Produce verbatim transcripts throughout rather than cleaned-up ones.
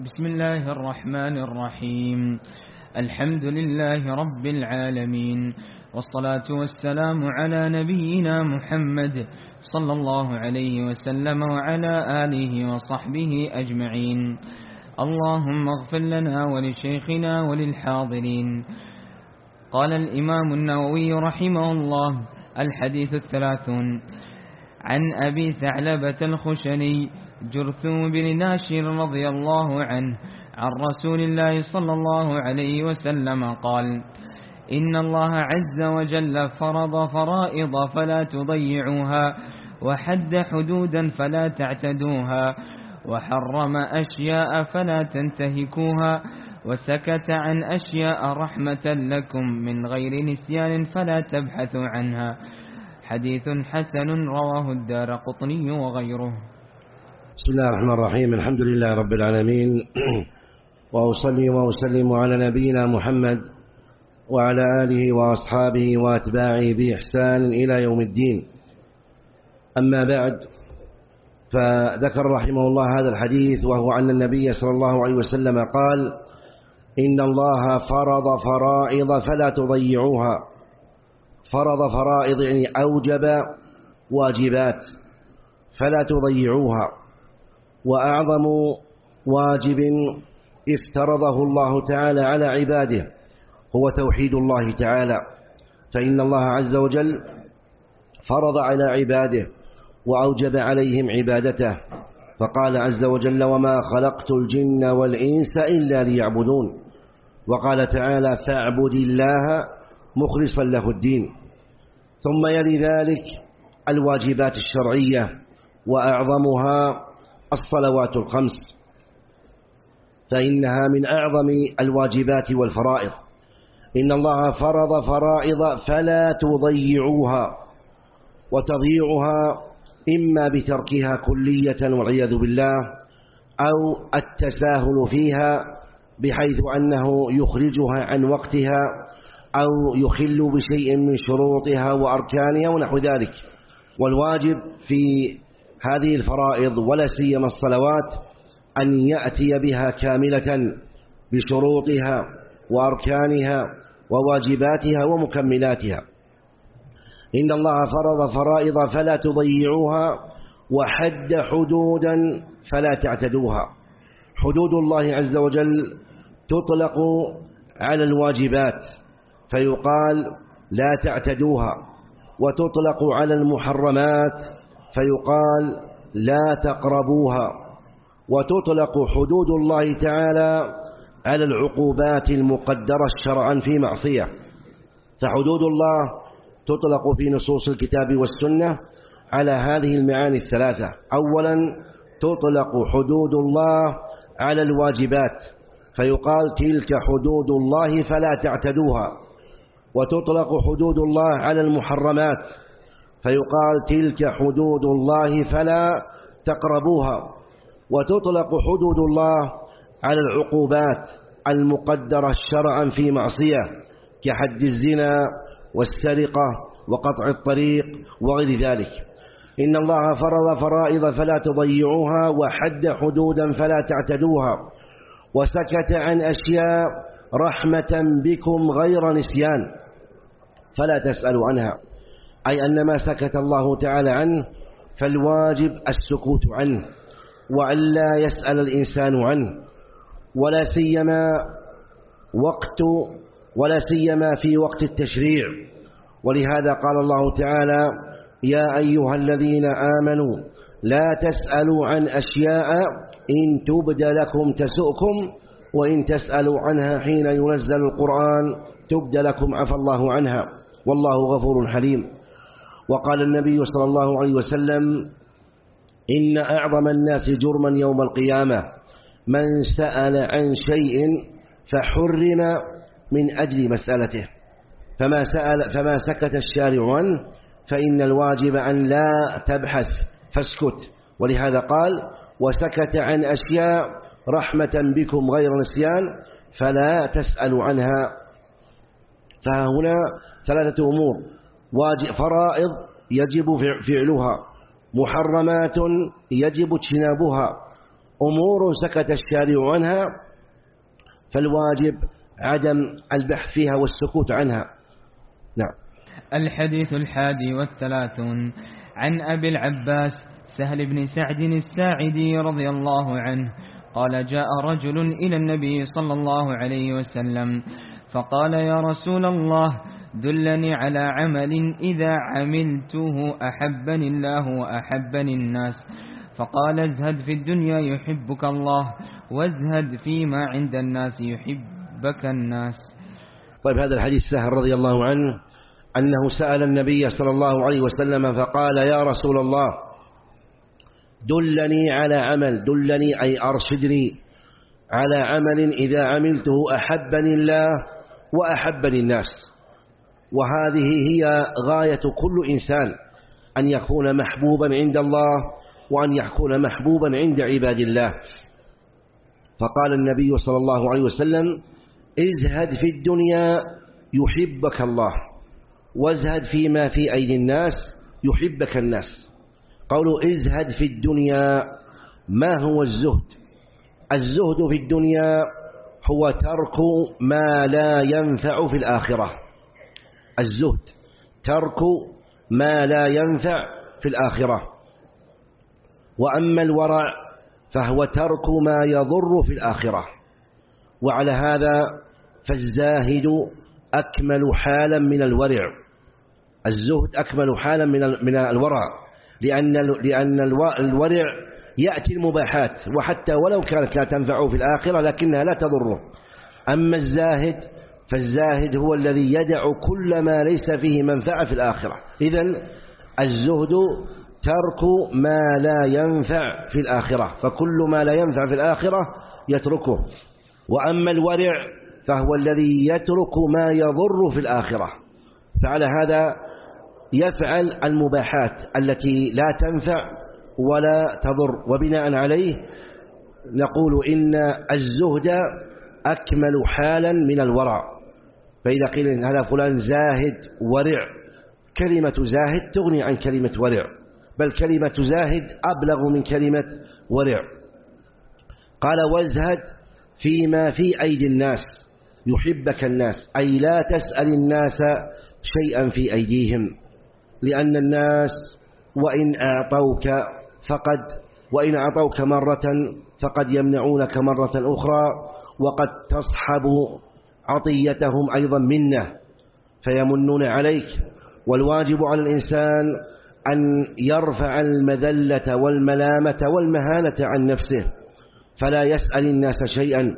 بسم الله الرحمن الرحيم. الحمد لله رب العالمين، والصلاة والسلام على نبينا محمد صلى الله عليه وسلم وعلى آله وصحبه أجمعين. اللهم اغفر لنا ولشيخنا وللحاضرين. قال الإمام النووي رحمه الله: الحديث الثلاثون. عن أبي ثعلبة الخشني جرثوم بن ناشر رضي الله عنه عن رسول الله صلى الله عليه وسلم قال: إن الله عز وجل فرض فرائض فلا تضيعوها، وحد حدودا فلا تعتدوها، وحرم أشياء فلا تنتهكوها، وسكت عن أشياء رحمة لكم من غير نسيان فلا تبحثوا عنها. حديث حسن رواه الدارقطني وغيره. بسم الله الرحمن الرحيم. الحمد لله رب العالمين، وأصلي وأسلم على نبينا محمد وعلى آله وأصحابه وأتباعه بإحسان إلى يوم الدين. أما بعد، فذكر رحمه الله هذا الحديث وهو أن النبي صلى الله عليه وسلم قال: إن الله فرض فرائض فلا تضيعوها. فرض فرائض يعني أوجب واجبات فلا تضيعوها. وأعظم واجب افترضه الله تعالى على عباده هو توحيد الله تعالى، فإن الله عز وجل فرض على عباده وأوجب عليهم عبادته، فقال عز وجل: وما خلقت الجن والإنس إلا ليعبدون. وقال تعالى: فاعبد الله مخلصا له الدين. ثم يلي ذلك الواجبات الشرعية، وأعظمها الصلوات الخمس، فإنها من أعظم الواجبات والفرائض. إن الله فرض فرائض فلا تضيعوها، وتضيعها إما بتركها كلية والعياذ بالله، أو التساهل فيها بحيث أنه يخرجها عن وقتها أو يخل بشيء من شروطها وأركانها ونحو ذلك. والواجب في هذه الفرائض ولا سيما الصلوات أن يأتي بها كاملة بشروطها وأركانها وواجباتها ومكملاتها. إن الله فرض فرائض فلا تضيعوها، وحد حدودا فلا تعتدوها. حدود الله عز وجل تطلق على الواجبات فيقال لا تعتدوها، وتطلق على المحرمات فيقال لا تقربوها، وتطلق حدود الله تعالى على العقوبات المقدرة شرعا في معصية. فحدود الله تطلق في نصوص الكتاب والسنة على هذه المعاني الثلاثة. أولا، تطلق حدود الله على الواجبات فيقال تلك حدود الله فلا تعتدوها، وتطلق حدود الله على المحرمات فيقال تلك حدود الله فلا تقربوها، وتطلق حدود الله على العقوبات المقدرة شرعا في معصية كحد الزنا والسرقة وقطع الطريق وغير ذلك. إن الله فرض فرائض فلا تضيعوها، وحد حدودا فلا تعتدوها، وسكت عن أشياء رحمة بكم غير نسيان فلا تسألوا عنها، أي أن ما سكت الله تعالى عنه فالواجب السكوت عنه وألا يسأل الإنسان عنه، ولا سيما وقت ولا سيما في وقت التشريع. ولهذا قال الله تعالى: يا أيها الذين آمنوا لا تسألوا عن أشياء إن تبد لكم تسؤكم، وإن تسألوا عنها حين ينزل القرآن تبد لكم عفى الله عنها، والله غفور حليم. وقال النبي صلى الله عليه وسلم: إن أعظم الناس جرما يوم القيامة من سأل عن شيء فحرم من أجل مسألته، فما سأل فما سكت الشارع عنه فإن الواجب أن لا تبحث فاسكت. ولهذا قال: وسكت عن أشياء رحمة بكم غير نسيان فلا تسألوا عنها. فهنا ثلاثة أمور: واجب فرائض يجب فعلها، محرمات يجب اجتنابها، أمور سكت الشارع عنها فالواجب عدم البحث فيها والسكوت عنها. نعم. الحديث الحادي والثلاثون عن أبي العباس سهل بن سعد الساعدي رضي الله عنه قال جاء رجل إلى النبي صلى الله عليه وسلم فقال يا رسول الله دلني على عمل إذا عملته أحبني الله وأحبني الناس. فقال ازهد في الدنيا يحبك الله وازهد فيما عند الناس يحبك الناس. طيب، هذا الحديث سهل رضي الله عنه أنه سأل النبي صلى الله عليه وسلم فقال يا رسول الله دلني على عمل، دلني أي أرشدني على عمل إذا عملته أحبني الله وأحبني الناس. وهذه هي غاية كل إنسان، أن يكون محبوبا عند الله وأن يكون محبوبا عند عباد الله. فقال النبي صلى الله عليه وسلم ازهد في الدنيا يحبك الله وازهد فيما في أيدي الناس يحبك الناس. قولوا ازهد في الدنيا، ما هو الزهد؟ الزهد في الدنيا هو ترك ما لا ينفع في الآخرة. الزهد ترك ما لا ينفع في الآخرة. وأما الورع فهو ترك ما يضر في الآخرة. وعلى هذا فالزاهد أكمل حالا من الورع. الزهد أكمل حالا من الورع، لأن لأن الورع يأتي المباحات وحتى ولو كانت لا تنفعه في الآخرة لكنها لا تضره. أما الزاهد فالزاهد هو الذي يدع كل ما ليس فيه منفعة في الآخرة. إذن الزهد ترك ما لا ينفع في الآخرة، فكل ما لا ينفع في الآخرة يتركه. وأما الورع فهو الذي يترك ما يضر في الآخرة، فعلى هذا يفعل المباحات التي لا تنفع ولا تضر. وبناء عليه نقول إن الزهد أكمل حالا من الورع. فإذا قيل هذا فلان زاهد ورع، كلمة زاهد تغني عن كلمة ورع، بل كلمة زاهد أبلغ من كلمة ورع. قال وازهد فيما في أيدي الناس يحبك الناس، أي لا تسأل الناس شيئا في أيديهم، لأن الناس وإن أعطوك فقد وإن أعطوك مرة فقد يمنعونك مرة أخرى، وقد تصحب عطيتهم أيضا منه فيمنون عليك. والواجب على الإنسان أن يرفع المذلة والملامة والمهانة عن نفسه فلا يسأل الناس شيئا.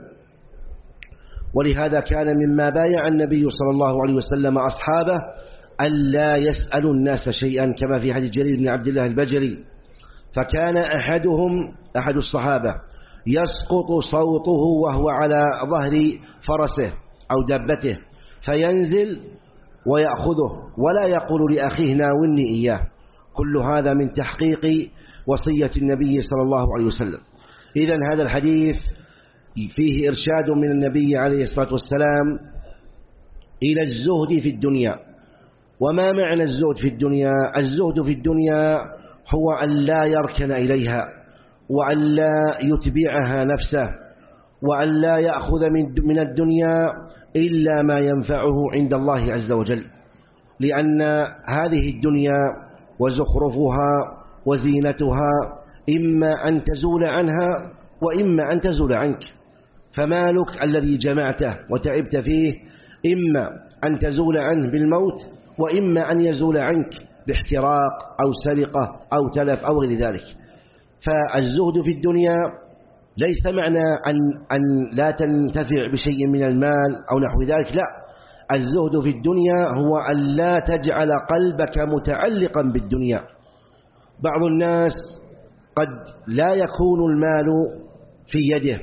ولهذا كان مما بايع النبي صلى الله عليه وسلم أصحابه ألا يسألوا الناس شيئا، كما في حديث جرير بن عبد الله البجلي. فكان أحدهم أحد الصحابة يسقط صوته وهو على ظهر فرسه أو دابته فينزل ويأخذه ولا يقول لأخيه ناولني إياه. كل هذا من تحقيق وصية النبي صلى الله عليه وسلم. إذن هذا الحديث فيه إرشاد من النبي عليه الصلاة والسلام إلى الزهد في الدنيا. وما معنى الزهد في الدنيا؟ الزهد في الدنيا هو أن لا يركن إليها، وأن لا يتبعها نفسه، وأن لا يأخذ من الدنيا إلا ما ينفعه عند الله عز وجل. لأن هذه الدنيا وزخرفها وزينتها إما أن تزول عنها وإما أن تزول عنك. فمالك الذي جمعته وتعبت فيه إما أن تزول عنه بالموت وإما أن يزول عنك باحتراق أو سرقة أو تلف أو غير ذلك. فالزهد في الدنيا ليس معنى أن, أن لا تنتفع بشيء من المال أو نحو ذلك، لا. الزهد في الدنيا هو أن لا تجعل قلبك متعلقا بالدنيا. بعض الناس قد لا يكون المال في يده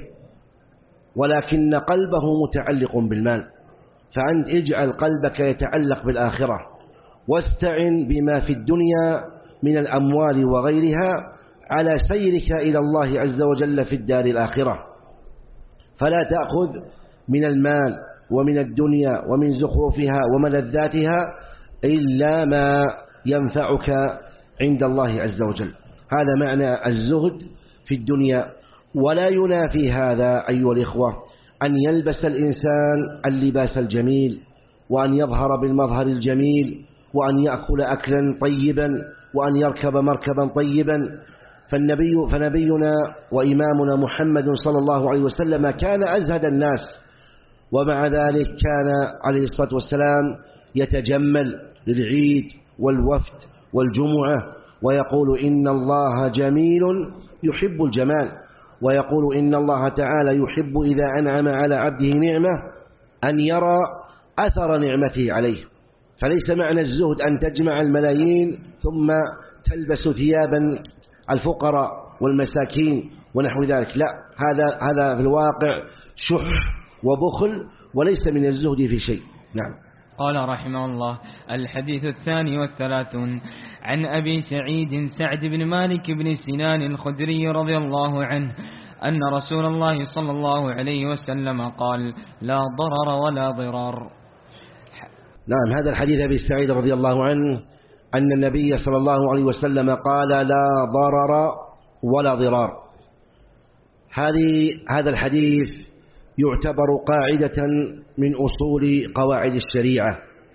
ولكن قلبه متعلق بالمال، فأنت اجعل قلبك يتعلق بالآخرة، واستعن بما في الدنيا من الأموال وغيرها على سيرك إلى الله عز وجل في الدار الآخرة. فلا تأخذ من المال ومن الدنيا ومن زخرفها وملذاتها إلا ما ينفعك عند الله عز وجل. هذا معنى الزهد في الدنيا. ولا ينافي هذا أيها الإخوة أن يلبس الإنسان اللباس الجميل، وأن يظهر بالمظهر الجميل، وأن يأكل أكلا طيبا، وأن يركب مركبا طيبا. فالنبي فنبينا وإمامنا محمد صلى الله عليه وسلم كان أزهد الناس، ومع ذلك كان عليه الصلاة والسلام يتجمل للعيد والوفد والجمعة، ويقول إن الله جميل يحب الجمال، ويقول إن الله تعالى يحب إذا أنعم على عبده نعمة أن يرى أثر نعمته عليه. فليس معنى الزهد أن تجمع الملايين ثم تلبس ثيابا الفقراء والمساكين ونحو ذلك، لا، هذا هذا في الواقع شح وبخل، وليس من الزهد في شيء. نعم. قال رحمه الله: الحديث الثاني والثلاثون عن أبي سعيد سعد بن مالك بن سنان الخدري رضي الله عنه أن رسول الله صلى الله عليه وسلم قال: لا ضرر ولا ضرار. نعم، هذا الحديث أبي سعيد رضي الله عنه أن النبي صلى الله عليه وسلم قال: لا ضرر ولا ضرار. هذه هذا الحديث يعتبر قاعدة من أصول قواعد الشريعة.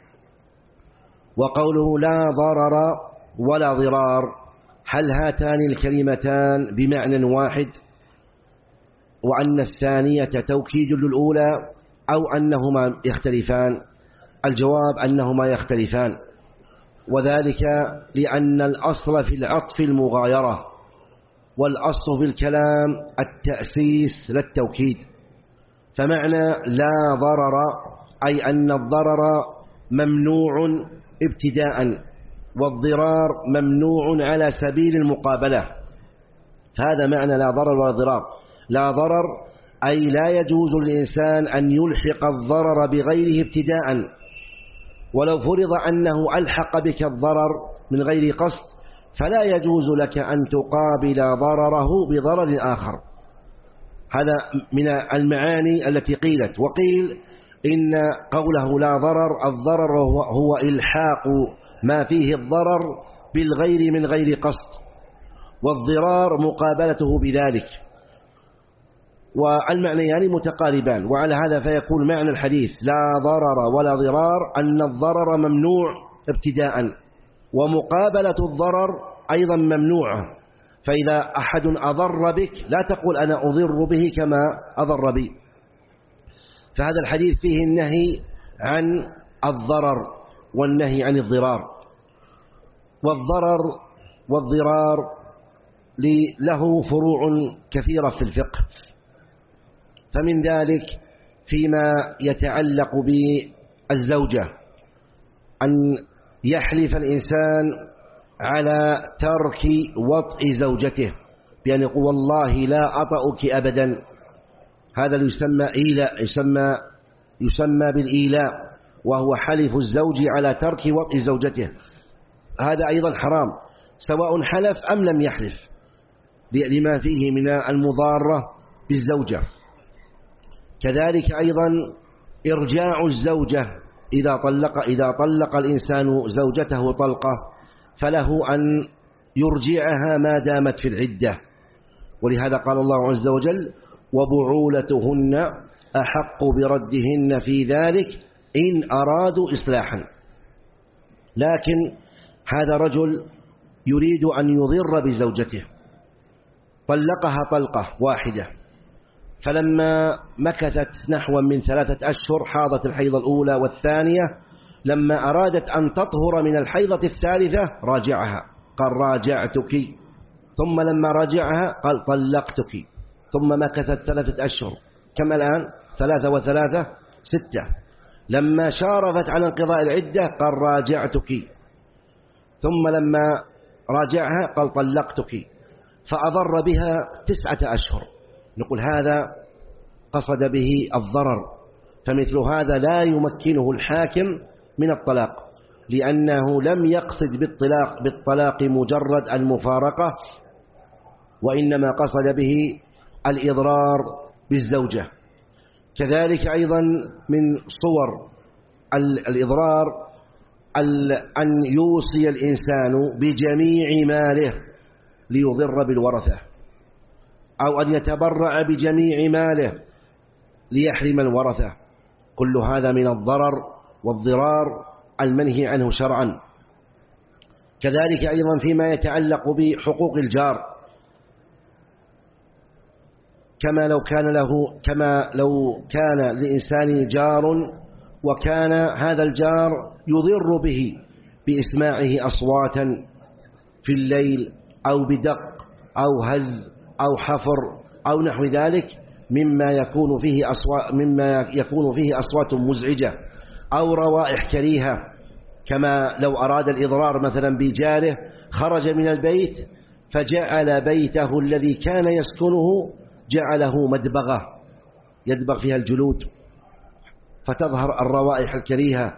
وقوله لا ضرر ولا ضرار، هل هاتان الكلمتان بمعنى واحد، وأن الثانية توكيد للأولى، أو أنهما يختلفان؟ الجواب أنهما يختلفان، وذلك لأن الأصل في العطف المغايرة، والأصل في الكلام التأسيس لا التوكيد. فمعنى لا ضرر أي أن الضرر ممنوع ابتداء، والضرار ممنوع على سبيل المقابلة. هذا معنى لا ضرر ولا ضرار. لا ضرر أي لا يجوز للإنسان أن يلحق الضرر بغيره ابتداء، ولو فرض أنه ألحق بك الضرر من غير قصد فلا يجوز لك أن تقابل ضرره بضرر آخر. هذا من المعاني التي قيلت. وقيل إن قوله لا ضرر، الضرر هو, هو إلحاق ما فيه الضرر بالغير من غير قصد، والضرار مقابلته بذلك، والمعنيان متقاربان. وعلى هذا فيكون معنى الحديث لا ضرر ولا ضرار أن الضرر ممنوع ابتداء، ومقابلة الضرر أيضا ممنوعة. فإذا أحد أضر بك لا تقول أنا أضر به كما أضر بي. فهذا الحديث فيه النهي عن الضرر والنهي عن الضرار. والضرر والضرار له فروع كثيرة في الفقه، فمن ذلك فيما يتعلق بالزوجة أن يحلف الإنسان على ترك وطئ زوجته بأن يقول والله لا أطأك أبدا. هذا يسمى إيلاء، يسمى يسمى بالإيلاء، وهو حلف الزوج على ترك وطئ زوجته. هذا أيضا حرام سواء حلف أم لم يحلف، لما فيه من المضارة بالزوجة. كذلك أيضا إرجاع الزوجة إذا طلق إذا طلق الإنسان زوجته طلقة فله أن يرجعها ما دامت في العدة. ولهذا قال الله عز وجل: وبعولتهن أحق بردهن في ذلك إن أرادوا إصلاحا. لكن هذا رجل يريد أن يضر بزوجته، طلقها طلقة واحدة، فلما مكثت نحو من ثلاثة أشهر حاضت الحيضة الأولى والثانية، لما أرادت أن تطهر من الحيضة الثالثة راجعها، قال راجعتك، ثم لما راجعها قال طلقتك، ثم مكثت ثلاثة أشهر. كم الآن؟ ثلاثة وثلاثة ستة. لما شارفت على انقضاء العدة قال راجعتك، ثم لما راجعها قال طلقتك، فأضر بها تسعة أشهر. نقول هذا قصد به الضرر، فمثل هذا لا يمكنه الحاكم من الطلاق، لأنه لم يقصد بالطلاق بالطلاق مجرد المفارقة، وإنما قصد به الإضرار بالزوجة. كذلك أيضا من صور الإضرار أن يوصي الإنسان بجميع ماله ليضر بالورثة. أو أن يتبرع بجميع ماله ليحرم الورثة. كل هذا من الضرر والضرار المنهي عنه شرعا. كذلك أيضا فيما يتعلق بحقوق الجار، كما لو كان له كما لو كان لإنسان جار وكان هذا الجار يضر به بإسماعه أصواتا في الليل أو بدق أو هز أو حفر أو نحو ذلك مما يكون فيه أصوات مما يكون فيه أصوات مزعجة أو روائح كريهة، كما لو أراد الإضرار مثلا بجاره خرج من البيت فجعل بيته الذي كان يسكنه جعله مدبغة يدبغ فيها الجلود فتظهر الروائح الكريهة،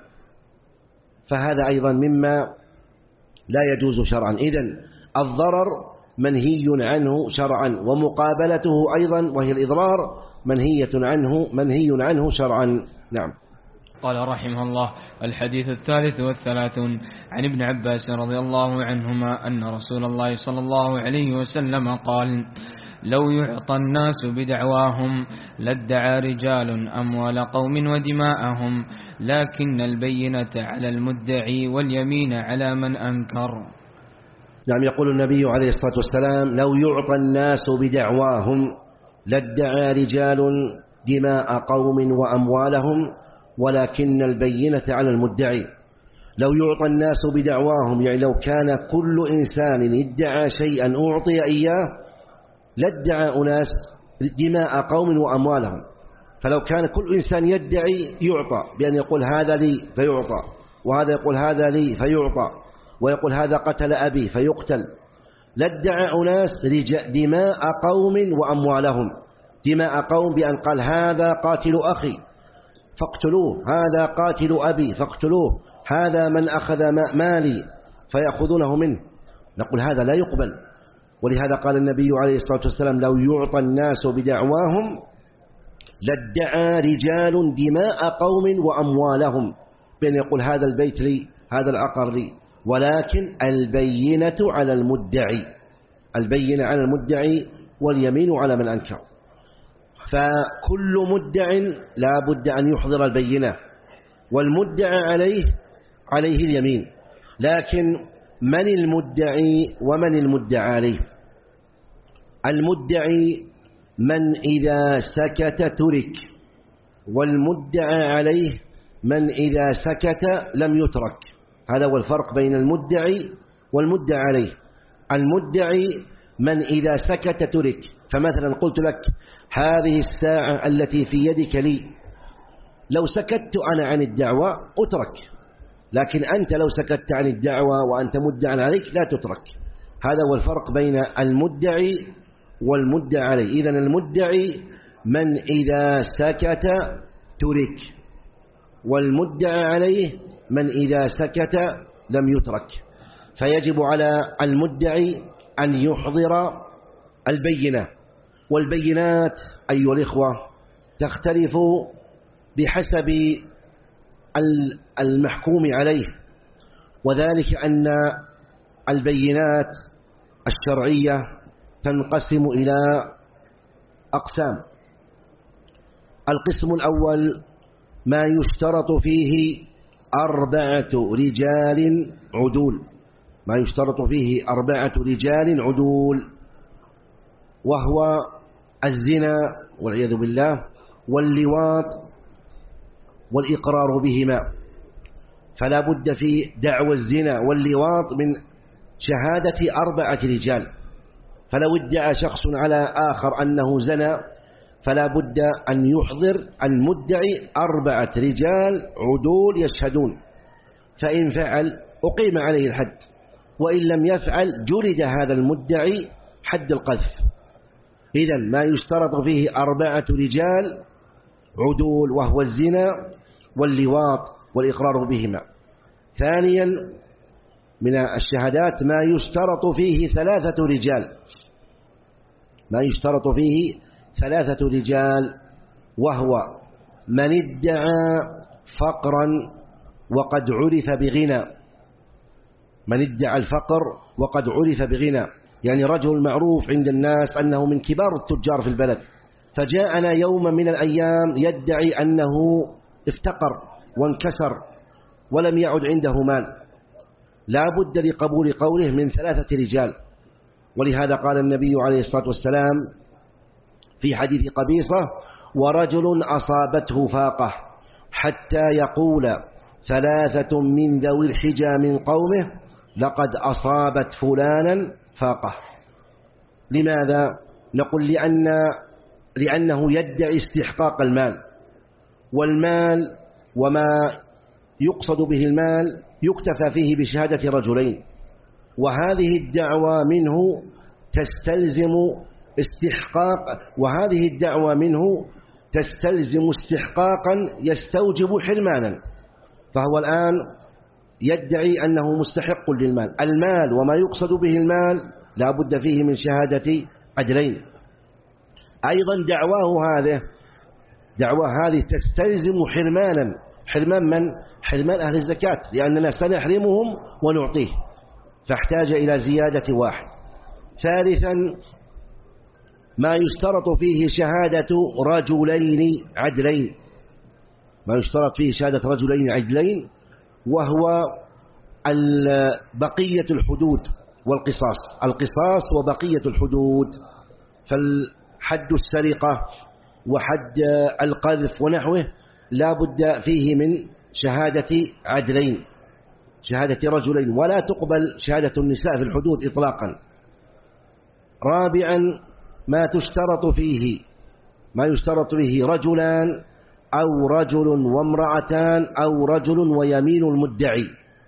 فهذا أيضا مما لا يجوز شرعا. إذن الضرر منهي عنه شرعا، ومقابلته أيضا وهي الإضرار منهية عنه منهي عنه شرعا. نعم. قال رحمه الله: الحديث الثالث والثلاثون عن ابن عباس رضي الله عنهما أن رسول الله صلى الله عليه وسلم قال: لو يعطى الناس بدعواهم لادعى رجال أموال قوم ودماءهم، لكن البينة على المدعي واليمين على من أنكر. نعم. يقول النبي عليه الصلاة والسلام: لو يعطى الناس بدعواهم لادعى رجال دماء قوم وأموالهم، ولكن البينة على المدعي. لو يعطى الناس بدعواهم يعني لو كان كل إنسان ادعى شيئا أعطي إياه لادعى أناس دماء قوم وأموالهم. فلو كان كل إنسان يدعي يعطى بأن يقول هذا لي فيعطى، وهذا يقول هذا لي فيعطى، ويقول هذا قتل أبي فيقتل، لادعى أناس دماء قوم وأموالهم. دماء قوم بأن قال هذا قاتل أخي فاقتلوه، هذا قاتل أبي فاقتلوه، هذا من أخذ مالي فيأخذونه منه، نقول هذا لا يقبل. ولهذا قال النبي عليه الصلاة والسلام: لو يعطى الناس بدعواهم لادعى رجال دماء قوم وأموالهم، بأن يقول هذا البيت لي هذا العقر لي، ولكن البينة على المدعي، البينة على المدعي واليمين على من أنكر. فكل مدع لا بد أن يحضر البينة، والمدعى عليه عليه اليمين. لكن من المدعي ومن المدعى عليه؟ المدعي من إذا سكت ترك، والمدعى عليه من إذا سكت لم يترك. هذا هو الفرق بين المدعي والمدعى عليه. المدعي من إذا سكت ترك، فمثلا قلت لك هذه الساعة التي في يدك لي، لو سكت أنا عن الدعوة أترك، لكن أنت لو سكت عن الدعوة وأنت مدعى عليك لا تترك. هذا هو الفرق بين المدعي والمدعى عليه. إذن المدعي من إذا سكت ترك، والمدعى عليه من إذا سكت لم يترك. فيجب على المدعي أن يحضر البينة. والبينات أيها الإخوة تختلف بحسب المحكوم عليه، وذلك أن البينات الشرعية تنقسم إلى أقسام. القسم الأول ما يشترط فيه أربعة رجال عدول، ما يشترط فيه أربعة رجال عدول، وهو الزنا والعياذ بالله واللواط والإقرار بهما. فلا بد في دعوى الزنا واللواط من شهادة أربعة رجال. فلو ادعى شخص على آخر أنه زنى فلا بد أن يحضر المدعي أربعة رجال عدول يشهدون، فإن فعل أقيم عليه الحد، وإن لم يفعل جلد هذا المدعي حد القذف. إذن ما يشترط فيه أربعة رجال عدول، وهو الزنا واللواط والإقرار بهما. ثانيا من الشهادات ما يشترط فيه ثلاثة رجال، ما يشترط فيه ثلاثة رجال، وهو من ادعى فقرا وقد عرف بغنى، من ادعى الفقر وقد عرف بغنى، يعني رجل معروف عند الناس أنه من كبار التجار في البلد، فجاءنا يوم من الأيام يدعي أنه افتقر وانكسر ولم يعد عنده مال، لا بد لقبول قوله من ثلاثة رجال. ولهذا قال النبي عليه الصلاة والسلام في حديث قبيصة: ورجل أصابته فاقة حتى يقول ثلاثة من ذوي الحجى من قومه لقد أصابت فلانا فاقة. لماذا؟ نقول لأن لأنه يدعي استحقاق المال، والمال وما يقصد به المال يكتفى فيه بشهادة رجلين، وهذه الدعوة منه تستلزم استحقاق وهذه الدعوة منه تستلزم استحقاقا يستوجب حرمانا. فهو الآن يدعي أنه مستحق للمال، المال وما يقصد به المال لا بد فيه من شهادة عدلين. أيضا دعواه هذه دعوة هذه تستلزم حرمانا. حرمان من؟ حرمان أهل الزكاة، لأننا سنحرمهم ونعطيه، فاحتاج إلى زيادة واحد. ثالثا ما يشترط فيه شهادة رجلين عدلين ما يشترط فيه شهادة رجلين عدلين وهو بقية الحدود والقصاص. القصاص وبقية الحدود، فالحد السرقة وحد القذف ونحوه لا بد فيه من شهادة عدلين، شهادة رجلين، ولا تقبل شهادة النساء في الحدود إطلاقا. رابعا ما تشترط فيه ما يشترط فيه رجلان أو رجل وامرأتان أو رجل ويمين المدعي،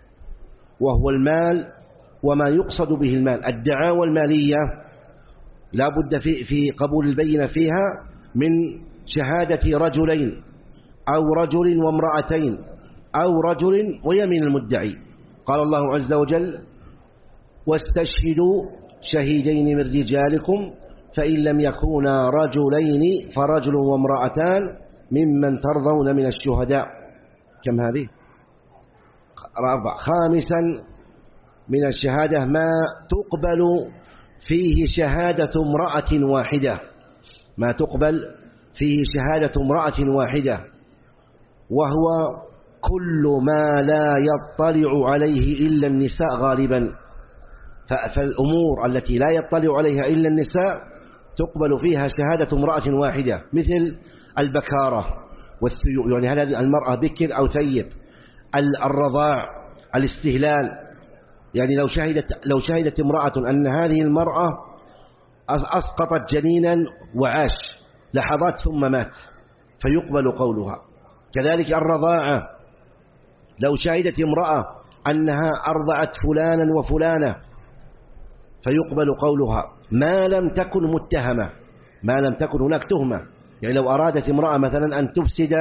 وهو المال وما يقصد به المال. الدعاوى المالية لا بد في, في قبول البينة فيها من شهادة رجلين أو رجل وامرأتين أو رجل ويمين المدعي. قال الله عز وجل: واستشهدوا شهيدين من رجالكم فإن لم يكونا رجلين فرجل وامرأتان ممن ترضون من الشهداء. كم هذه؟ أربع. خامسا من الشهادة ما تقبل فيه شهادة امرأة واحدة ما تقبل فيه شهادة امرأة واحدة وهو كل ما لا يطلع عليه إلا النساء غالبا. فالأمور التي لا يطلع عليها إلا النساء تقبل فيها شهادة امرأة واحدة، مثل البكارة والثيوب، يعني هل المرأة بكر أو ثيب، الرضاع، الاستهلال. يعني لو شهدت لو شهدت امرأة أن هذه المرأة أسقطت جنينا وعاش لحظات ثم مات فيقبل قولها. كذلك الرضاعة، لو شهدت امرأة أنها أرضعت فلانا وفلانة فيقبل قولها ما لم تكن متهمة، ما لم تكن هناك تهمة. يعني لو أرادت امرأة مثلا أن تفسد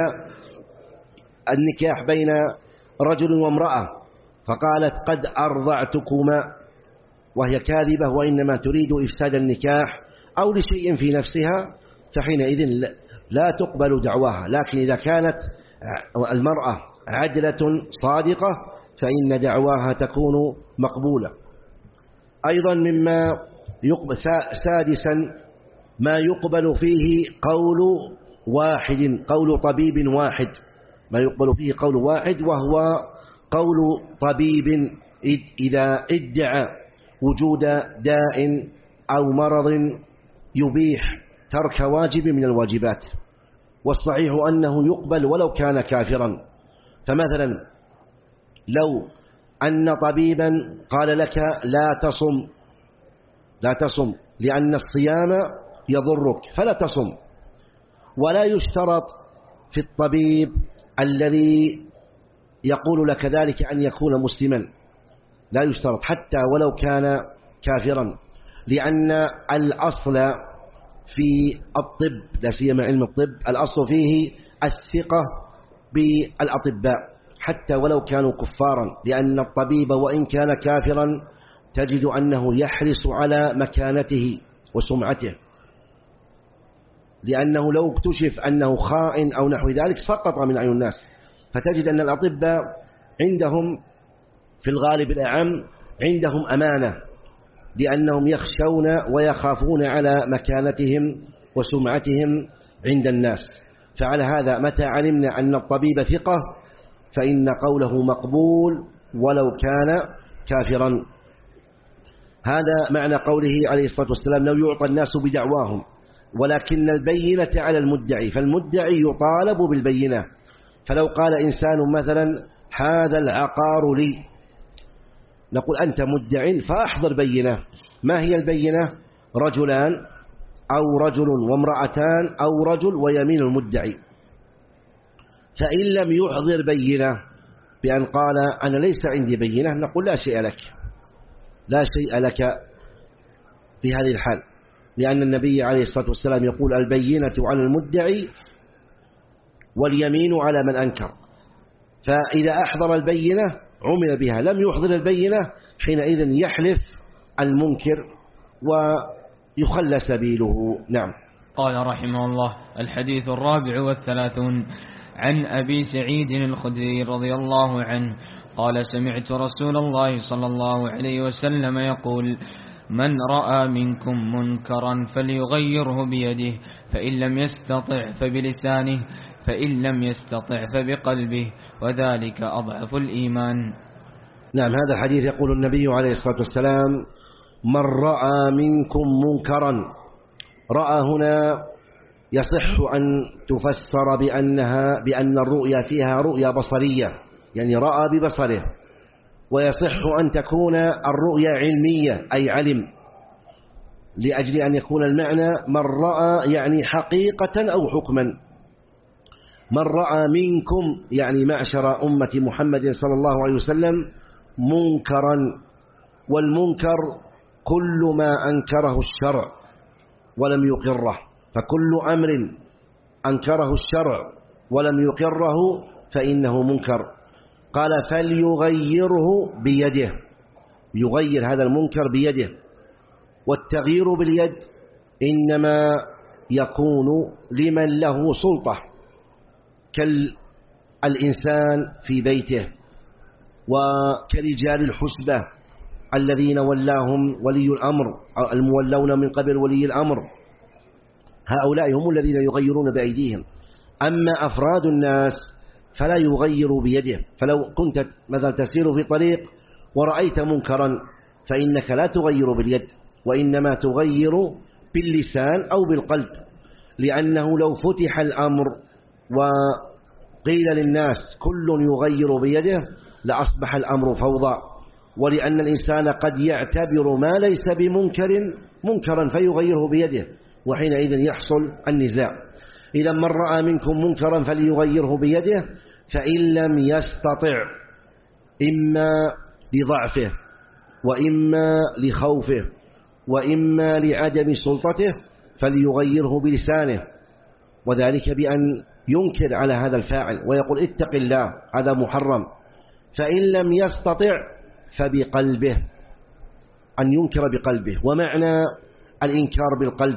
النكاح بين رجل وامرأة فقالت قد أرضعتكما وهي كاذبة وإنما تريد إفساد النكاح أو لشيء في نفسها، فحينئذ لا تقبل دعواها. لكن إذا كانت المرأة عدلة صادقة فإن دعواها تكون مقبولة. أيضا مما يقبل سادسا ما يقبل فيه قول واحد قول طبيب واحد ما يقبل فيه قول واحد وهو قول طبيب إذا ادعى وجود داء أو مرض يبيح ترك واجب من الواجبات. والصحيح أنه يقبل ولو كان كافرا. فمثلا لو أن طبيبا قال لك لا تصم لا تصم لأن الصيام يضرك فلا تصم، ولا يشترط في الطبيب الذي يقول لك ذلك أن يكون مسلما، لا يشترط حتى ولو كان كافرا، لأن الأصل في الطب لا سيما علم الطب الأصل فيه الثقة بالأطباء حتى ولو كانوا كفارا، لأن الطبيب وإن كان كافرا تجد أنه يحرص على مكانته وسمعته، لأنه لو اكتشف أنه خائن أو نحو ذلك سقط من عيون الناس. فتجد أن الأطباء عندهم في الغالب الأعم عندهم أمانة، لأنهم يخشون ويخافون على مكانتهم وسمعتهم عند الناس. فعلى هذا متى علمنا أن الطبيب ثقة فإن قوله مقبول ولو كان كافرا. هذا معنى قوله عليه الصلاة والسلام لو يعطى الناس بدعواهم ولكن البينة على المدعي، فالمدعي يطالب بالبينة. فلو قال إنسان مثلا هذا العقار لي، نقول أنت مدع فأحضر بينة. ما هي البينة؟ رجلان أو رجل وامرأتان أو رجل ويمين المدعي. فإن لم يحضر بينة بأن قال أنا ليس عندي بينة، نقول لا شيء لك، لا شيء لك في هذه الحال، لأن النبي عليه الصلاة والسلام يقول البينة على المدعي واليمين على من أنكر. فإذا أحضر البينة عمل بها، لم يحضر البينة حينئذ يحلف المنكر ويخلى سبيله. نعم. قال رحمه الله: الحديث الرابع والثلاثون عن أبي سعيد الخدري رضي الله عنه قال: سمعت رسول الله صلى الله عليه وسلم يقول: من رأى منكم منكرا فليغيره بيده، فإن لم يستطع فبلسانه، فإن لم يستطع فبقلبه، وذلك أضعف الإيمان. نعم. هذا الحديث يقول النبي عليه الصلاة والسلام: من رأى منكم منكرا. رأى هنا يصح أن تفسر بأنها بأن الرؤيا فيها رؤيا بصرية، يعني رأى ببصره، ويصح أن تكون الرؤيا علمية أي علم، لأجل أن يكون المعنى من رأى يعني حقيقة أو حكما. من رأى منكم يعني معشر أمة محمد صلى الله عليه وسلم منكرا، والمنكر كل ما أنكره الشرع ولم يقره، فكل أمر أنكره الشرع ولم يقره فإنه منكر. قال: فليغيره بيده، يغير هذا المنكر بيده. والتغيير باليد إنما يكون لمن له سلطة كالإنسان في بيته، وكرجال الحسبة الذين ولاهم ولي الأمر، المولون من قبل ولي الأمر، هؤلاء هم الذين يغيرون بأيديهم. أما أفراد الناس فلا يغير بيده. فلو كنت مثلا تسير في طريق ورأيت منكرا فإنك لا تغير باليد، وإنما تغير باللسان أو بالقلب، لأنه لو فتح الأمر وقيل للناس كل يغير بيده لأصبح الأمر فوضى، ولأن الإنسان قد يعتبر ما ليس بمنكر منكرا فيغيره بيده، وحينئذ يحصل النزاع. إذا من رأى منكم منكرا فليغيره بيده، فإن لم يستطع إما لضعفه وإما لخوفه وإما لعدم سلطته فليغيره بلسانه، وذلك بأن ينكر على هذا الفاعل ويقول اتق الله هذا محرم. فإن لم يستطع فبقلبه، أن ينكر بقلبه. ومعنى الإنكار بالقلب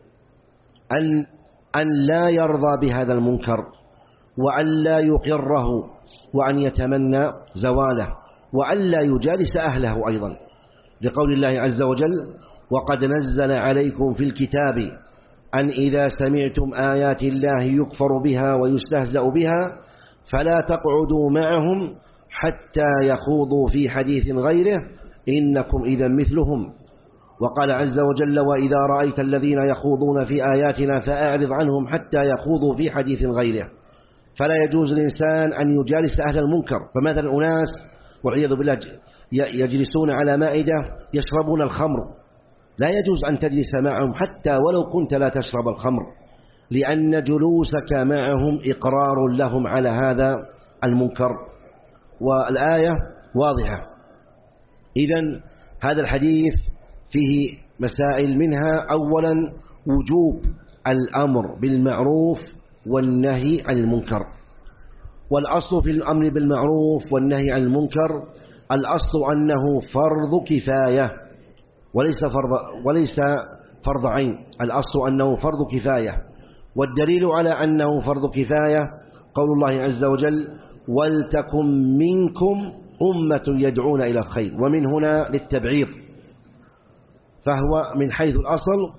أن أن لا يرضى بهذا المنكر، وأن لا يقره، وأن يتمنى زواله، وأن لا يجالس أهله أيضا، لقول الله عز وجل: وقد نزل عليكم في الكتاب أن إذا سمعتم آيات الله يكفر بها ويستهزأ بها فلا تقعدوا معهم حتى يخوضوا في حديث غيره إنكم إذا مثلهم. وقال عز وجل: وإذا رأيت الذين يخوضون في آياتنا فأعرض عنهم حتى يخوضوا في حديث غيره. فلا يجوز للإنسان أن يجالس أهل المنكر. فمثلا أناس والعياذ بالله يجلسون على مائدة يشربون الخمر، لا يجوز أن تجلس معهم حتى ولو كنت لا تشرب الخمر، لأن جلوسك معهم إقرار لهم على هذا المنكر. والآية واضحة. إذن هذا الحديث فيه مسائل، منها أولا وجوب الأمر بالمعروف والنهي عن المنكر. والأصل في الأمر بالمعروف والنهي عن المنكر الأصل أنه فرض كفاية وليس فرض وليس فرض عين، الأصل أنه فرض كفاية. والدليل على أنه فرض كفاية قول الله عز وجل: ولتكن منكم أمة يدعون إلى الخير، ومن هنا للتبعيض. فهو من حيث الأصل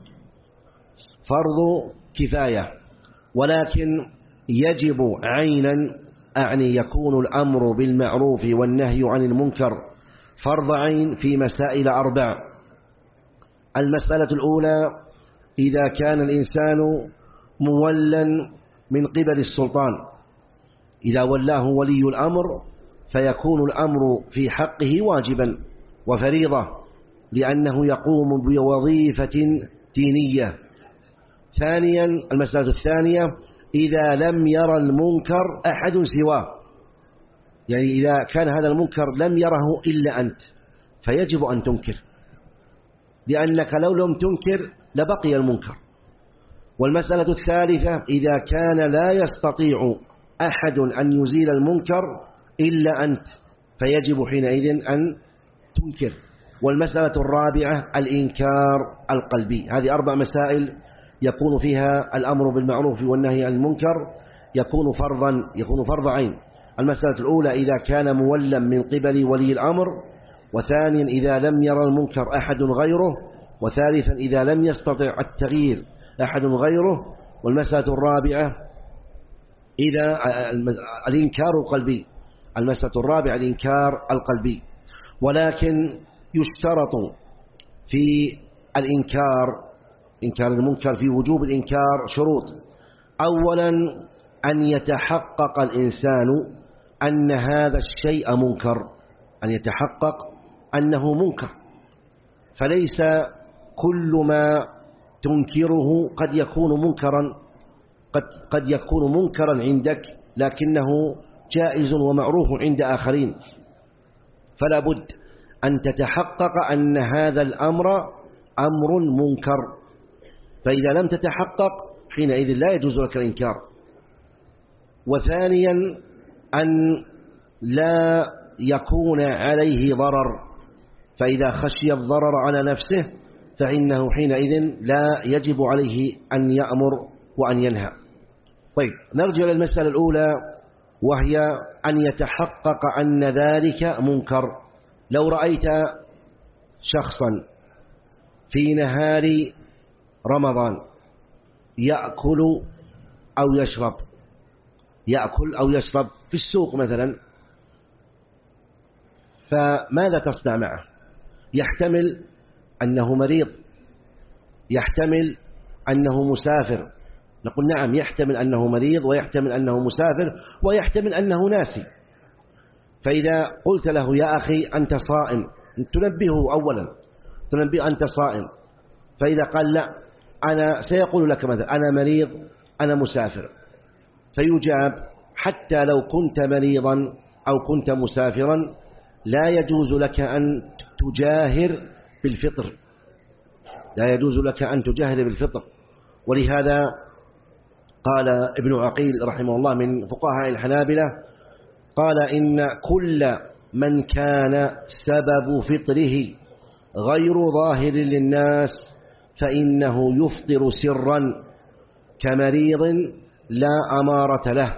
فرض كفاية، ولكن يجب عينا، أعني يكون الأمر بالمعروف والنهي عن المنكر فرض عين في مسائل أربع. المسألة الأولى: إذا كان الإنسان مولا من قبل السلطان، إذا ولاه ولي الأمر فيكون الأمر في حقه واجبا وفريضة، لأنه يقوم بوظيفة دينية. ثانيا، المسألة الثانية: إذا لم يرى المنكر أحد سواه، يعني إذا كان هذا المنكر لم يره إلا أنت فيجب أن تنكر، لأنك لو لم تنكر لبقي المنكر. والمسألة الثالثة: إذا كان لا يستطيع أحد أن يزيل المنكر إلا أنت فيجب حينئذ أن تنكر. والمسألة الرابعة: الإنكار القلبي. هذه أربع مسائل يكون فيها الأمر بالمعروف والنهي عن المنكر يكون فرضا يكون فرض عين. المسألة الأولى: إذا كان مولا من قبل ولي الأمر. وثانيا: إذا لم يرى المنكر أحد غيره. وثالثا: إذا لم يستطع التغيير أحد غيره. والمسألة الرابعة: إذا الإنكار القلبي. المسألة الرابعة: الإنكار القلبي. ولكن يشترط في الإنكار إنكار المنكر في وجوب الإنكار شروط. أولا: أن يتحقق الإنسان أن هذا الشيء منكر، أن يتحقق أنه منكر، فليس كل ما تنكره قد يكون منكرا قد, قد يكون منكرا عندك لكنه جائز ومعروف عند آخرين، فلا بد أن تتحقق أن هذا الأمر أمر منكر. فإذا لم تتحقق حينئذ لا يجوز لك الإنكار. وثانيا: أن لا يكون عليه ضرر، فإذا خشي الضرر على نفسه فإنه حينئذ لا يجب عليه أن يأمر وأن ينهى. طيب، نرجع للمسألة الأولى، وهي أن يتحقق أن ذلك منكر. لو رأيت شخصا في نهار رمضان يأكل أو يشرب يأكل أو يشرب في السوق مثلا، فماذا تصنع معه؟ يحتمل أنه مريض، يحتمل أنه مسافر. نقول نعم، يحتمل أنه مريض ويحتمل أنه مسافر ويحتمل أنه ناسي. فإذا قلت له: يا أخي أنت صائم، تنبهه أولا، تنبهه أنت صائم. فإذا قال لا، أنا سيقول لك مثلا: أنا مريض، أنا مسافر، فيجاب: حتى لو كنت مريضا أو كنت مسافرا لا يجوز لك أن تجاهر بالفطر، لا يجوز لك أن تجاهر بالفطر. ولهذا قال ابن عقيل رحمه الله من فقهاء الحنابلة، قال: إن كل من كان سبب فطره غير ظاهر للناس فإنه يفطر سرا، كمريض لا أمارة له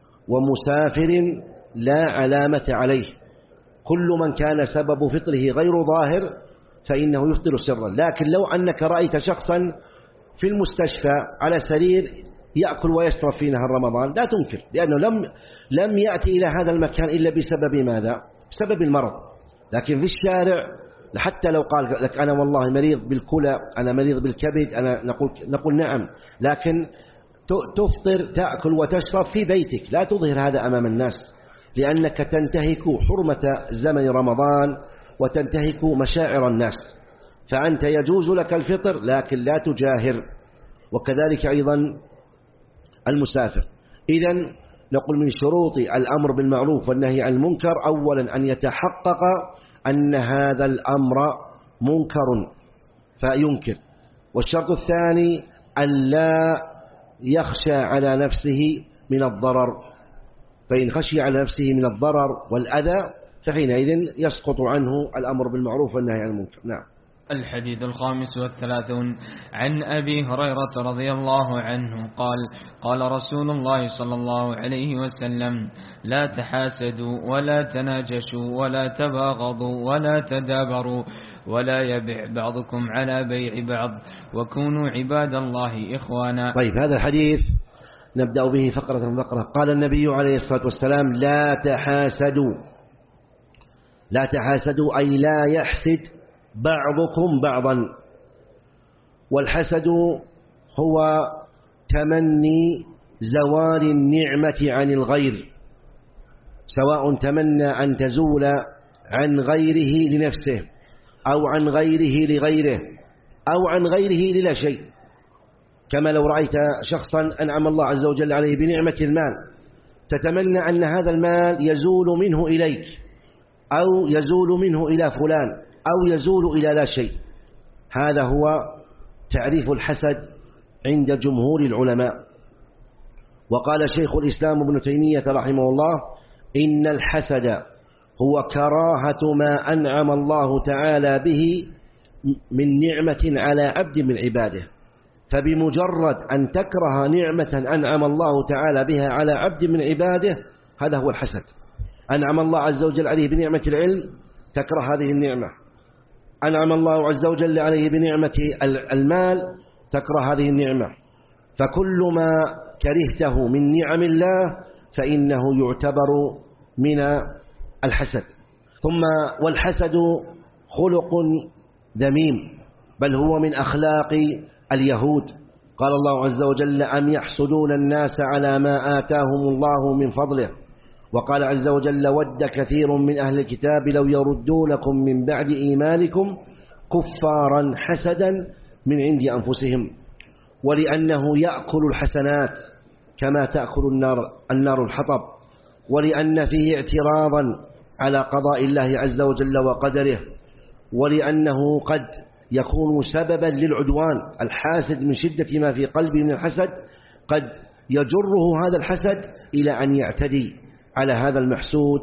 ومسافر لا علامة عليه. كل من كان سبب فطره غير ظاهر فإنه يفطر سرا. لكن لو أنك رأيت شخصا في المستشفى على سرير يأكل ويشرب في نهار رمضان لا تنكر، لأنه لم لم يأتي إلى هذا المكان إلا بسبب ماذا؟ بسبب المرض. لكن في الشارع حتى لو قال لك: أنا والله مريض بالكلى، أنا مريض بالكبد، أنا نقول نقول نعم، لكن تفطر تأكل وتشرب في بيتك، لا تظهر هذا أمام الناس، لأنك تنتهك حرمة زمن رمضان وتنتهك مشاعر الناس. فأنت يجوز لك الفطر لكن لا تجاهر. وكذلك أيضا المسافر. إذن نقول من شروط الأمر بالمعروف والنهي عن المنكر: أولا أن يتحقق أن هذا الأمر منكر فينكر. والشرط الثاني أن لا يخشى على نفسه من الضرر، فإن خشي على نفسه من الضرر والأذى فحينئذ يسقط عنه الأمر بالمعروف والنهي عن المنكر. نعم. الحديث الخامس والثلاثون عن أبي هريرة رضي الله عنه قال: قال رسول الله صلى الله عليه وسلم: لا تحاسدوا ولا تناجشوا ولا تباغضوا ولا تدابروا ولا يبع بعضكم على بيع بعض وكونوا عباد الله إخوانا. طيب، هذا الحديث نبدأ به فقرة فقرة. قال النبي عليه الصلاة والسلام: لا تحاسدوا. لا تحاسدوا أي لا يحسد بعضكم بعضا. والحسد هو تمني زوال النعمة عن الغير، سواء تمنى أن تزول عن غيره لنفسه أو عن غيره لغيره أو عن غيره للا شيء. كما لو رأيت شخصا أنعم الله عز وجل عليه بنعمة المال، تتمنى أن هذا المال يزول منه إليك أو يزول منه إلى فلان أو يزول إلى لا شيء. هذا هو تعريف الحسد عند جمهور العلماء. وقال شيخ الإسلام ابن تيمية رحمه الله: إن الحسد هو كراهة ما أنعم الله تعالى به من نعمة على عبد من عباده. فبمجرد أن تكره نعمة أنعم الله تعالى بها على عبد من عباده، هذا هو الحسد. أنعم الله عز وجل عليه بنعمة العلم، تكره هذه النعمة. أنعم الله عز وجل عليه بنعمة المال، تكره هذه النعمة. فكل ما كرهته من نعم الله فإنه يعتبر من الحسد. ثم والحسد خلق ذميم، بل هو من أخلاق اليهود. قال الله عز وجل: أم يحسدون الناس على ما آتاهم الله من فضله. وقال عز وجل: ود كثير من أهل الكتاب لو يردونكم من بعد إيمانكم كفارا حسدا من عند أنفسهم. ولأنه يأكل الحسنات كما تأكل النار النار الحطب، ولأن فيه اعتراضا على قضاء الله عز وجل وقدره، ولأنه قد يكون سببا للعدوان. الحاسد من شدة ما في قلبه من الحسد قد يجره هذا الحسد إلى أن يعتدي على هذا المحسود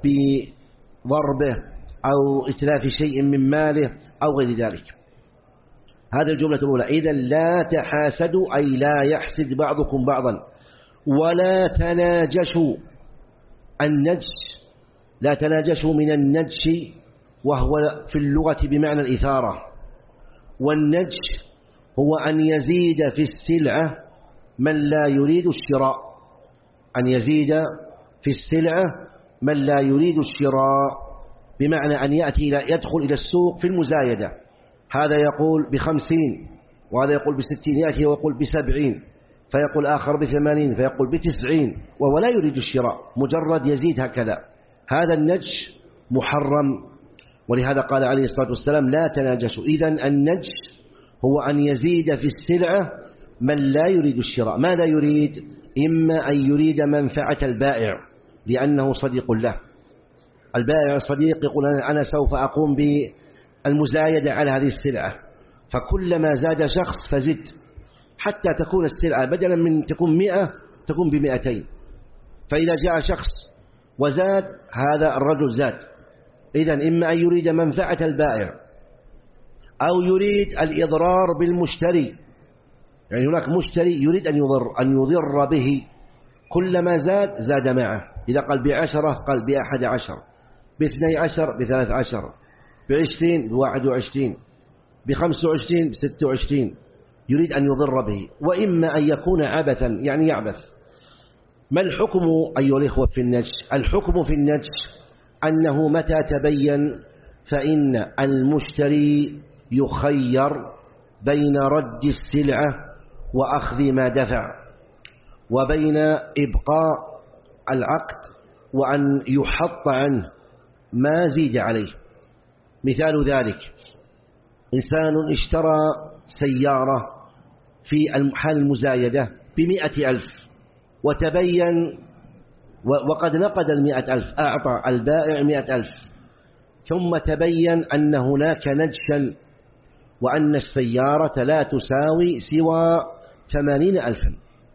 بضربه أو إتلاف شيء من ماله أو غير ذلك. هذه الجملة الأولى. إذا لا تحاسدوا أي لا يحسد بعضكم بعضا. ولا تناجشوا. النجش، لا تناجشوا من النجش، وهو في اللغة بمعنى الإثارة. والنجش هو أن يزيد في السلعة من لا يريد الشراء، أن يزيد في السلعة من لا يريد الشراء، بمعنى أن يأتي يدخل إلى السوق في المزايدة. هذا يقول بخمسين وهذا يقول بستين، يأتي ويقول بسبعين، فيقول آخر بثمانين، فيقول بتسعين، وهو لا يريد الشراء، مجرد يزيد هكذا. هذا النجش محرم. ولهذا قال عليه الصلاة والسلام: لا تناجشوا. إذن النجش هو أن يزيد في السلعة من لا يريد الشراء. ماذا يريد؟ إما أن يريد منفعة البائع لأنه صديق له. البائع الصديق يقول: أنا سوف أقوم بالمزايدة على هذه السلعة، فكلما زاد شخص فزد حتى تكون السلعة بدلا من تكون مئة تكون بمئتين. فإذا جاء شخص وزاد، هذا الرجل زاد. إذن إما أن يريد منفعة البائع أو يريد الإضرار بالمشتري. يعني هناك مشتري يريد أن يضر أن يضر به، كلما زاد زاد معه. إذا قال بعشرة قال بأحد عشر، باثني عشر، بثلاث عشر، بعشرين، بواحد وعشرين، بخمس وعشرين، بست وعشرين، يريد أن يضر به. وإما أن يكون عبثا، يعني يعبث. ما الحكم أيها الإخوة في النجش؟ الحكم في النجش أنه متى تبين فإن المشتري يخير بين رد السلعة وأخذ ما دفع، وبين إبقاء العقد وأن يحط عنه ما زيد عليه. مثال ذلك: إنسان اشترى سيارة في حال المزايدة بمئة ألف، وتبين وقد نقد المئة ألف، أعطى البائع مئة ألف، ثم تبين أن هناك نجشا وأن السيارة لا تساوي سوى ثمانين ألفا.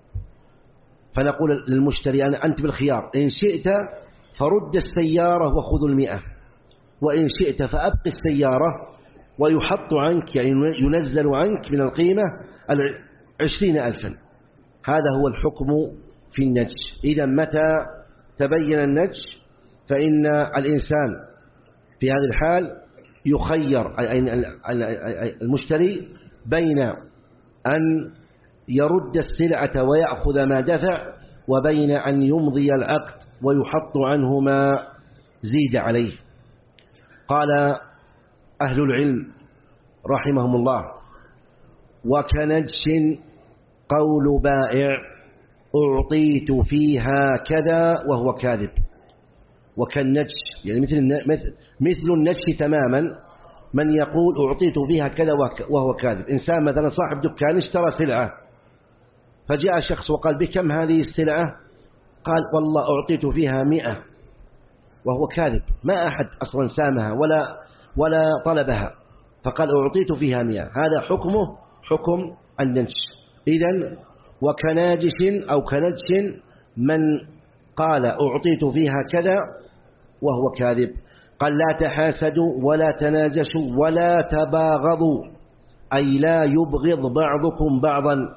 فنقول للمشتري: أنت بالخيار، إن شئت فرد السيارة وخذ المئة، وإن شئت فأبقي السيارة ويحط عنك، يعني ينزل عنك من القيمة عشرين ألفا. هذا هو الحكم في النجش. إذا متى تبين النجش فإن الإنسان في هذه الحال يخير المشتري بين أن يرد السلعة ويأخذ ما دفع وبين أن يمضي العقد ويحط عنه ما زيد عليه. قال أهل العلم رحمهم الله: وكنجش قول بائع أعطيت فيها كذا وهو كاذب. وكالنجش يعني مثل مثل النجش تماما، من يقول أعطيت فيها كذا وهو كاذب. إنسان مثلا صاحب دكان اشترى سلعة، فجاء شخص وقال: بكم هذه السلعة؟ قال: والله أعطيت فيها مئة، وهو كاذب، ما أحد أصلا سامها ولا ولا طلبها، فقال أعطيت فيها مئة. هذا حكمه حكم النجش. إذن وكناجش أو كنجش من قال أعطيت فيها كذا وهو كاذب. قال: لا تحاسدوا ولا تناجشوا ولا تباغضوا، أي لا يبغض بعضكم بعضا،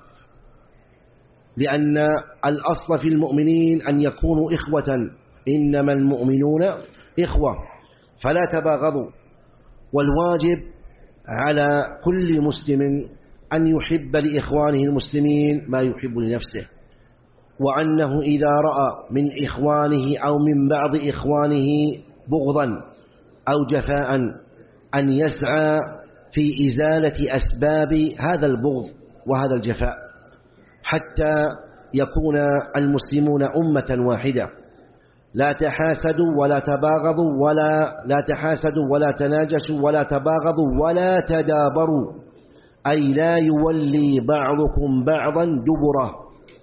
لأن الأصل في المؤمنين أن يكونوا إخوة، إنما المؤمنون إخوة، فلا تباغضوا. والواجب على كل مسلم أن يحب لإخوانه المسلمين ما يحب لنفسه، وأنه إذا رأى من إخوانه أو من بعض إخوانه بغضا أو جفاء أن يسعى في إزالة أسباب هذا البغض وهذا الجفاء، حتى يكون المسلمون أمة واحدة. لا تحاسدوا ولا تباغضوا ولا لا تحاسدوا ولا تناجشوا ولا تباغضوا ولا تدابروا، أي لا يولي بعضكم بعضا دبره.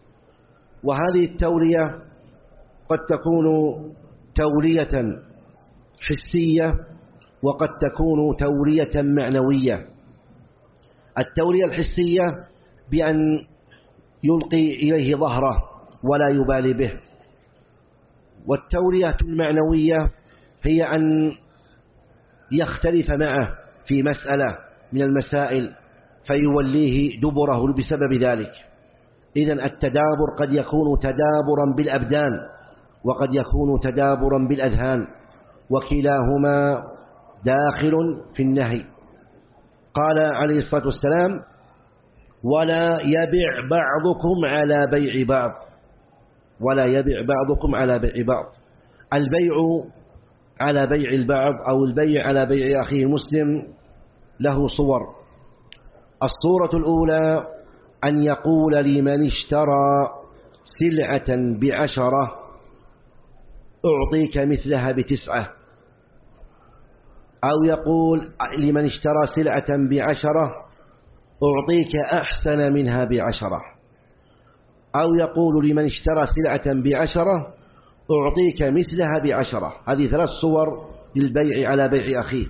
وهذه التولية قد تكون تولية حسية وقد تكون تولية معنوية. التولية الحسية بأن يلقي إليه ظهره ولا يبالي به، والتولية المعنوية هي أن يختلف معه في مسألة من المسائل فيوليه دبره بسبب ذلك. إذن التدابر قد يكون تدابرا بالأبدان وقد يكون تدابرا بالأذهان، وكلاهما داخل في النهي. قال عليه الصلاة والسلام: ولا يبع بعضكم على بيع بعض، ولا يبع بعضكم على بيع بعض. البيع على بيع البعض أو البيع على بيع أخيه المسلم له صور. الصورة الأولى أن يقول لمن اشترى سلعة بعشرة أعطيك مثلها بتسعة، أو يقول لمن اشترى سلعة بعشرة أعطيك أحسن منها بعشرة، أو يقول لمن اشترى سلعة بعشرة أعطيك مثلها بعشرة. هذه ثلاث صور للبيع على بيع أخيه.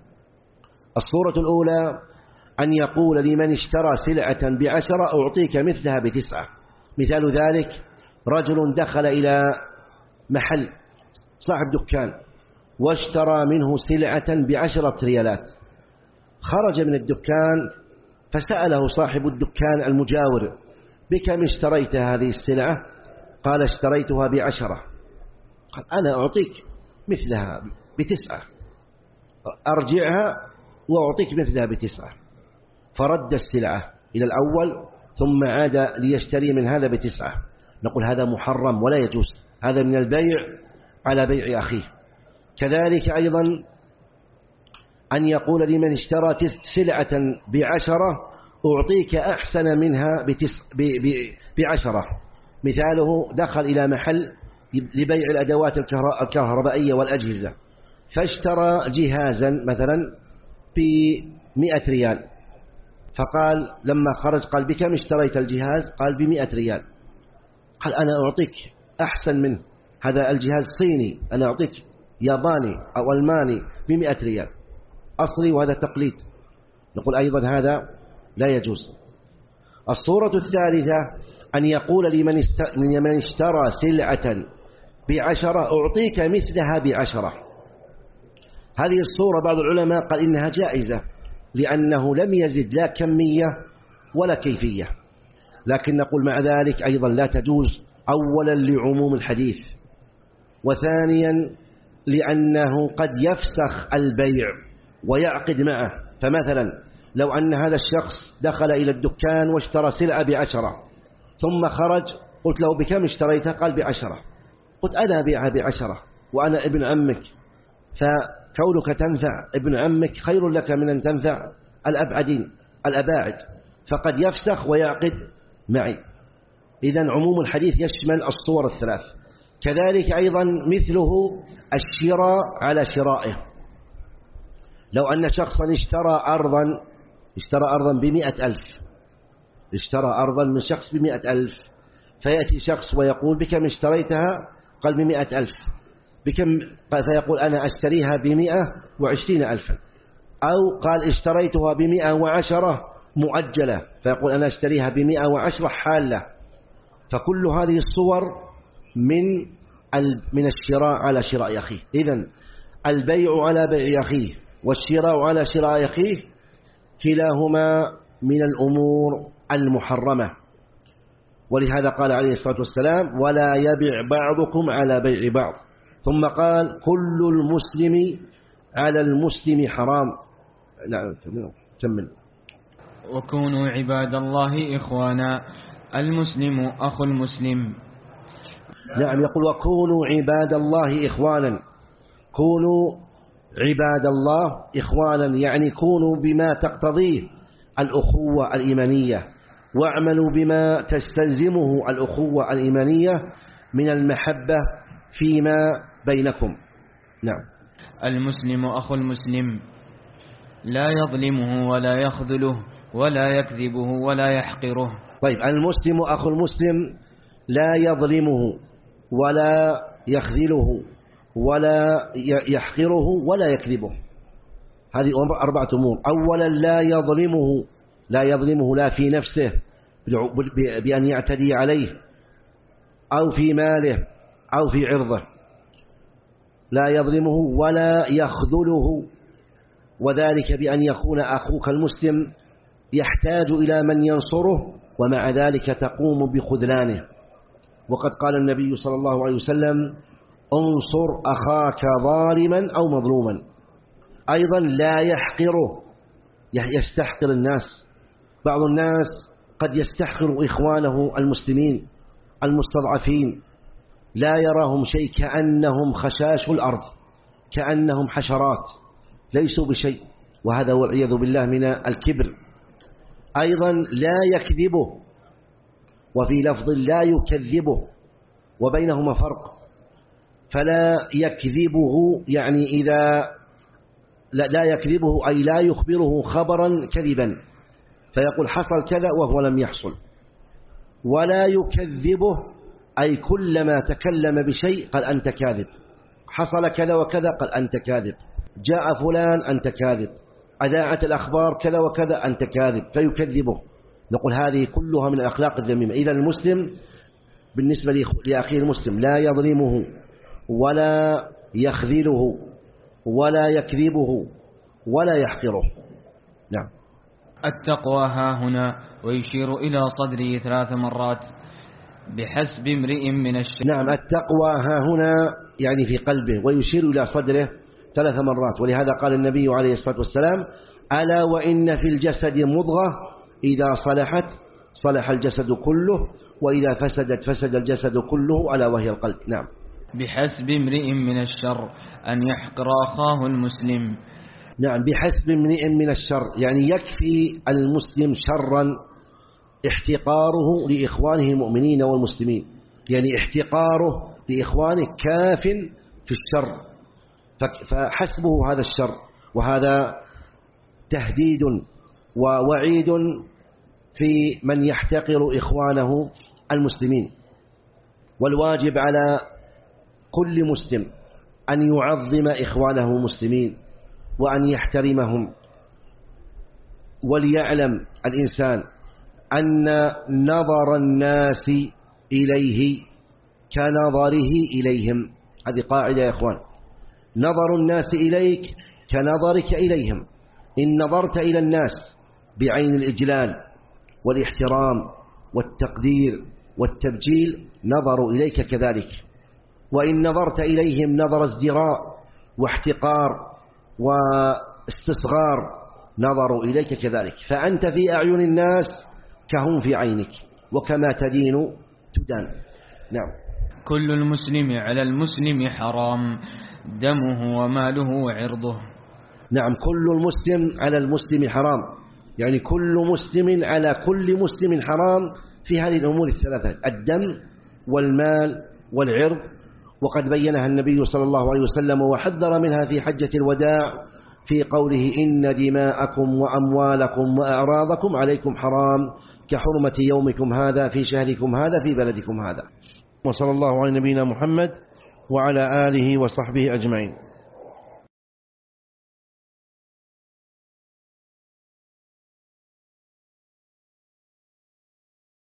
الصورة الأولى أن يقول لمن اشترى سلعة بعشرة أعطيك مثلها بتسعة. مثال ذلك: رجل دخل إلى محل صاحب دكان واشترى منه سلعة بعشرة ريالات، خرج من الدكان فسأله صاحب الدكان المجاور: بكم اشتريت هذه السلعة؟ قال: اشتريتها بعشرة. قال: أنا أعطيك مثلها بتسعة، أرجعها وأعطيك مثلها بتسعة. فرد السلعة إلى الأول ثم عاد ليشتري من هذا بتسعة. نقول هذا محرم ولا يجوز، هذا من البيع على بيع أخيه. كذلك أيضا أن يقول لمن اشترى سلعة بعشرة أعطيك أحسن منها بعشرة. مثاله: دخل إلى محل لبيع الأدوات الكهربائية والأجهزة، فاشترى جهازا مثلا بمئة ريال، فقال لما خرج قال: بكم اشتريت الجهاز؟ قال: بمئة ريال. قال: أنا أعطيك أحسن منه، هذا الجهاز صيني، أنا أعطيك ياباني أو ألماني بمئة ريال أصلي، وهذا تقليد. نقول أيضا هذا لا يجوز. الصورة الثالثة أن يقول لمن اشترى سلعة بعشرة أعطيك مثلها بعشرة. هذه الصورة بعض العلماء قال إنها جائزة، لأنه لم يزد لا كمية ولا كيفية، لكن نقول مع ذلك أيضا لا تجوز، أولا لعموم الحديث، وثانيا لأنه قد يفسخ البيع ويعقد معه. فمثلا لو أن هذا الشخص دخل إلى الدكان واشترى سلعة بعشرة ثم خرج، قلت له بكم اشتريتها؟ قال بعشرة. قلت أنا أبيعها بعشرة وأنا ابن عمك، فكونك تنفع ابن عمك خير لك من أن تنفع الأبعدين الأباعد، فقد يفسخ ويعقد معي. إذن عموم الحديث يشمل الصور الثلاث. كذلك أيضا مثله الشراء على شرائه. لو أن شخصا اشترى أرضا اشترى أرضا بمئة ألف اشترى أرضا من شخص بمئة ألف، فيأتي شخص ويقول بكم اشتريتها؟ قال بمئة ألف. بكم؟ قال فيقول أنا أشتريها بمئة وعشرين ألفا. أو قال اشتريتها بمئة وعشرة مؤجلة، فيقول أنا أشتريها بمئة وعشرة حالة. فكل هذه الصور من من الشراء على شراء أخيه. إذن البيع على بيع أخيه والشراء على شراء أخيه كلاهما من الأمور المحرمة. ولهذا قال عليه الصلاة والسلام ولا يبيع بعضكم على بيع بعض. ثم قال كل المسلم على المسلم حرام. لا كمل. وكونوا عباد الله إخوانا، المسلم أخو المسلم. نعم، يقول وكونوا عباد الله إخوانا. كونوا عباد الله إخوانا يعني كونوا بما تقتضيه الأخوة الإيمانية، واعملوا بما تستلزمه الأخوة الإيمانية من المحبة فيما بينكم. نعم. المسلم أخو المسلم لا يظلمه ولا يخذله ولا يكذبه ولا يحقره. طيب، المسلم أخو المسلم لا يظلمه ولا يخذله ولا يحقره ولا يكذبه. هذه أربعة أمور. أولا لا يظلمه لا يظلمه لا في نفسه بأن يعتدي عليه أو في ماله أو في عرضه، لا يظلمه ولا يخذله، وذلك بأن يكون أخوك المسلم يحتاج إلى من ينصره ومع ذلك تقوم بخذلانه. وقد قال النبي صلى الله عليه وسلم انصر أخاك ظالما أو مظلوما. أيضا لا يحقره، يستحقر الناس. بعض الناس قد يستحقر إخوانه المسلمين المستضعفين، لا يراهم شيء، كأنهم خشاش الأرض، كأنهم حشرات ليسوا بشيء، وهذا والعياذ بالله من الكبر. أيضا لا يكذبه، وفي لفظ لا يكذبه، وبينهما فرق. فلا يكذبه يعني إذا لا يكذبه أي لا يخبره خبرا كذبا فيقول حصل كذا وهو لم يحصل. ولا يكذبه أي كلما تكلم بشيء قال أنت كاذب، حصل كذا وكذا قال أنت كاذب، جاء فلان أنت كاذب، أذاعت الأخبار كذا وكذا أنت كاذب، فيكذبه. نقول هذه كلها من الأخلاق الذميمة. إذا المسلم بالنسبة لأخيه المسلم لا يظلمه ولا يخذله ولا يكذبه ولا يحقره. نعم. التقوى ها هنا، ويشير إلى صدره ثلاث مرات بحسب امرئ من الشر. نعم، التقوى ها هنا يعني في قلبه، ويشير إلى صدره ثلاث مرات. ولهذا قال النبي عليه الصلاة والسلام ألا وإن في الجسد مضغة إذا صلحت صلح الجسد كله وإذا فسدت فسد الجسد كله ألا وهي القلب. نعم. بحسب امرئ من الشر أن يحقر أخاه المسلم. نعم، بحسب امرئ من الشر يعني يكفي المسلم شرا احتقاره لإخوانه المؤمنين والمسلمين، يعني احتقاره لإخوانه كاف في الشر، فحسبه هذا الشر. وهذا تهديد ووعيد في من يحتقر إخوانه المسلمين. والواجب على كل مسلم أن يعظم إخوانه المسلمين وأن يحترمهم. وليعلم الإنسان أن نظر الناس إليه كنظره إليهم. هذه قاعدة يا إخوان، نظر الناس إليك كنظرك إليهم. إن نظرت إلى الناس بعين الإجلال والاحترام والتقدير والتبجيل نظروا إليك كذلك، وإن نظرت إليهم نظر ازدراء واحتقار استصغار نظروا إليك كذلك، فأنت في أعين الناس كهم في عينك، وكما تدين تدان. نعم. كل المسلم على المسلم حرام دمه وماله وعرضه. نعم، كل المسلم على المسلم حرام، يعني كل مسلم على كل مسلم حرام في هذه الأمور الثلاثة: الدم والمال والعرض، وقد بينها النبي صلى الله عليه وسلم وحذر منها في حجة الوداع في قوله: إن دماءكم وأموالكم وأعراضكم عليكم حرام كحرمة يومكم هذا في شهركم هذا في بلدكم هذا. وصلى الله على نبينا محمد وعلى آله وصحبه أجمعين.